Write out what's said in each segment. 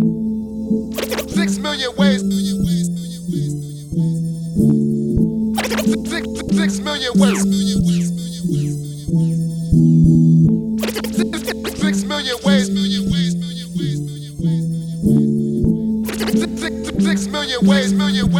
6 million ways. 6 million ways. 6 million ways. 6 million ways.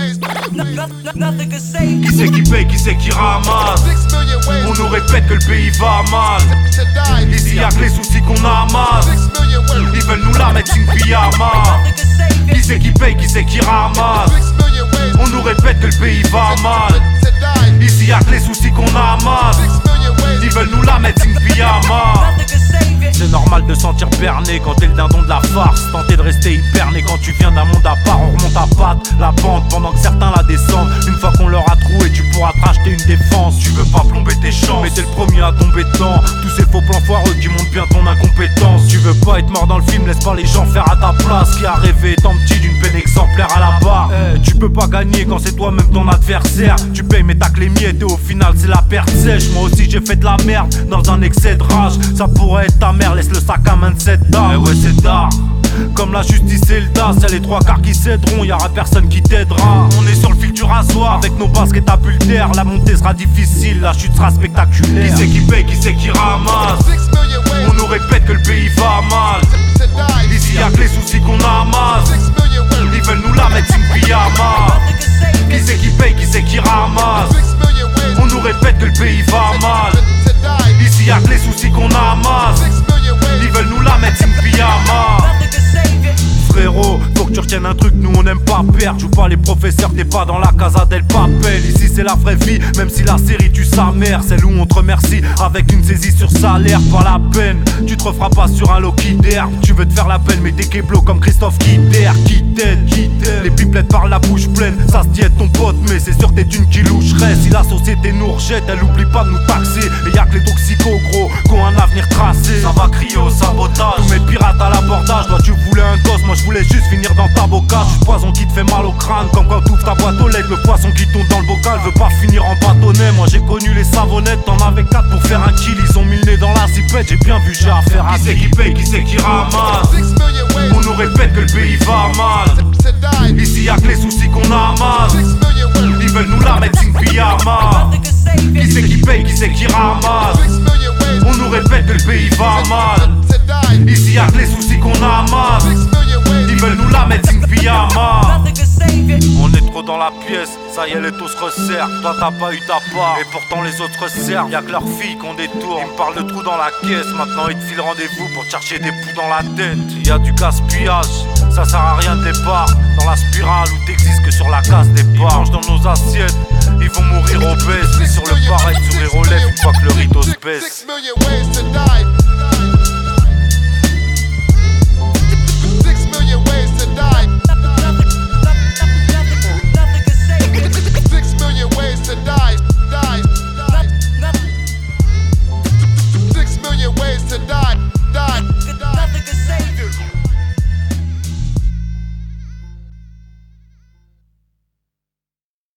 Nothing can save. Qui c'est qui paye, qui c'est qui ramasse? 6 million ways. On nous répète que le pays va mal. To die. Ici y'a que les soucis qu'on amasse. 6 million ways. Ils veulent nous la mettre une pyjama. Nothing can save it. Qui c'est qui paye, qui c'est qui ramasse? 6 million ways. On nous répète que le pays va mal. To die. Ici y'a que les soucis qu'on amasse. 6 million ways. Ils veulent nous la mettre une pyjama. Nothing can save it. C'est normal de sentir berné quand t'es le dindon de la farce. Tenter de rester hiberné quand tu viens d'un monde à part. On remonte à patte la pente pendant que certains la descendent. Une fois qu'on leur a troué, tu pourras te racheter une défense. Tu veux pas plomber tes chances, mais t'es le premier à tomber dedans. Tous ces faux plans foireux qui montrent bien ton incompétence. Tu veux pas être mort dans le film, laisse pas les gens faire à ta place. Qui a rêvé étant petit d'une peine exemplaire à la barre. Tu peux pas gagner quand c'est toi-même ton adversaire. Tu payes mais t'as que les miettes et au final c'est la perte sèche. Moi aussi j'ai fait de la merde dans un excès de rage. Ça pourrait être ta mère, laisse le sac à main de cette dame. Ouais c'est tard. Comme la justice et le DAS, y'a les trois quarts qui céderont, y'aura personne qui t'aidera. On est sur le fil du rasoir, avec nos baskets catapultaires. La montée sera difficile, la chute sera spectaculaire. Qui c'est qui paye, qui c'est qui ramasse? 6 million ways. On nous répète que le pays va mal. To die. Ici y'a que les soucis qu'on amasse. 6 million ways. Ils veulent nous la mettre une pyjama. Nothing can save Qui it. c'est qui paye, qui c'est qui ramasse? 6 million ways. On nous répète que le pays va mal. To die. Ici y'a que les soucis qu'on amasse. 6 million ways. Ils veulent nous la mettre une pyjama. Nothing can save it. Frérot, faut que tu retiennes un truc, nous on aime pas perdre. Joue pas les professeurs, t'es pas dans la casa del papel. Ici c'est la vraie vie, même si la série tue sa mère. Celle où on te remercie avec une saisie sur salaire. Pas la peine, tu te referas pas sur un Loki d'herbe. Tu veux te faire la peine, mais t'es kéblo comme Christophe Kitter. Qui t'aide, les pipelettes par la bouche pleine. Ça se dit être ton pote, mais c'est sûr t'es d'une qui loucherait. Si la société nous rejette, elle oublie pas de nous taxer. Et y'a que les toxicos gros, qui ont un avenir tracé. Ça va crier au sabotage, nous met le pirate à l'abordage. Toi tu voulais un gosse, moi je voulais juste finir dans ta bocage. Du poison qui te fait mal au crâne, comme quand t'ouvres ta boîte aux lettres. Le poisson qui tombe dans le bocal veut pas finir en bâtonnet. Moi j'ai connu les savonnettes, t'en avais 4 pour faire un kill. Ils ont mis le nez dans la zipette, j'ai bien vu, j'ai affaire à qui c'est qui paye, qui c'est qui ramasse. 6 million ways. On nous répète que le pays va mal. To die. Ici y'a que les soucis qu'on amasse. 6 million ways. Ils veulent nous la mettre une pyjama. Nothing can save Qui it. c'est qui paye, qui c'est qui ramasse. 6 million ways. On nous répète que le pays va mal. To die. Ici y'a que les soucis qu'on amasse. 6 million ways. Ils veulent nous la mettre une pyjama. Nothing can save it. On est trop dans la pièce, ça y est les taux se resserrent. Toi t'as pas eu ta part, et pourtant les autres resserrent. Y'a que leurs filles qu'on détourne. Ils me parlent de trous dans la caisse, maintenant ils te filent rendez-vous pour te chercher des poux dans la tête. Y'a du gaspillage, ça sert à rien de départ. Dans la spirale où t'existes que sur la case des parts. Ils mangent dans nos assiettes, ils vont mourir obèses. Mais sur le pareil, sourire aux lèvres une fois que le rideau se baisse. 6 million ways to die.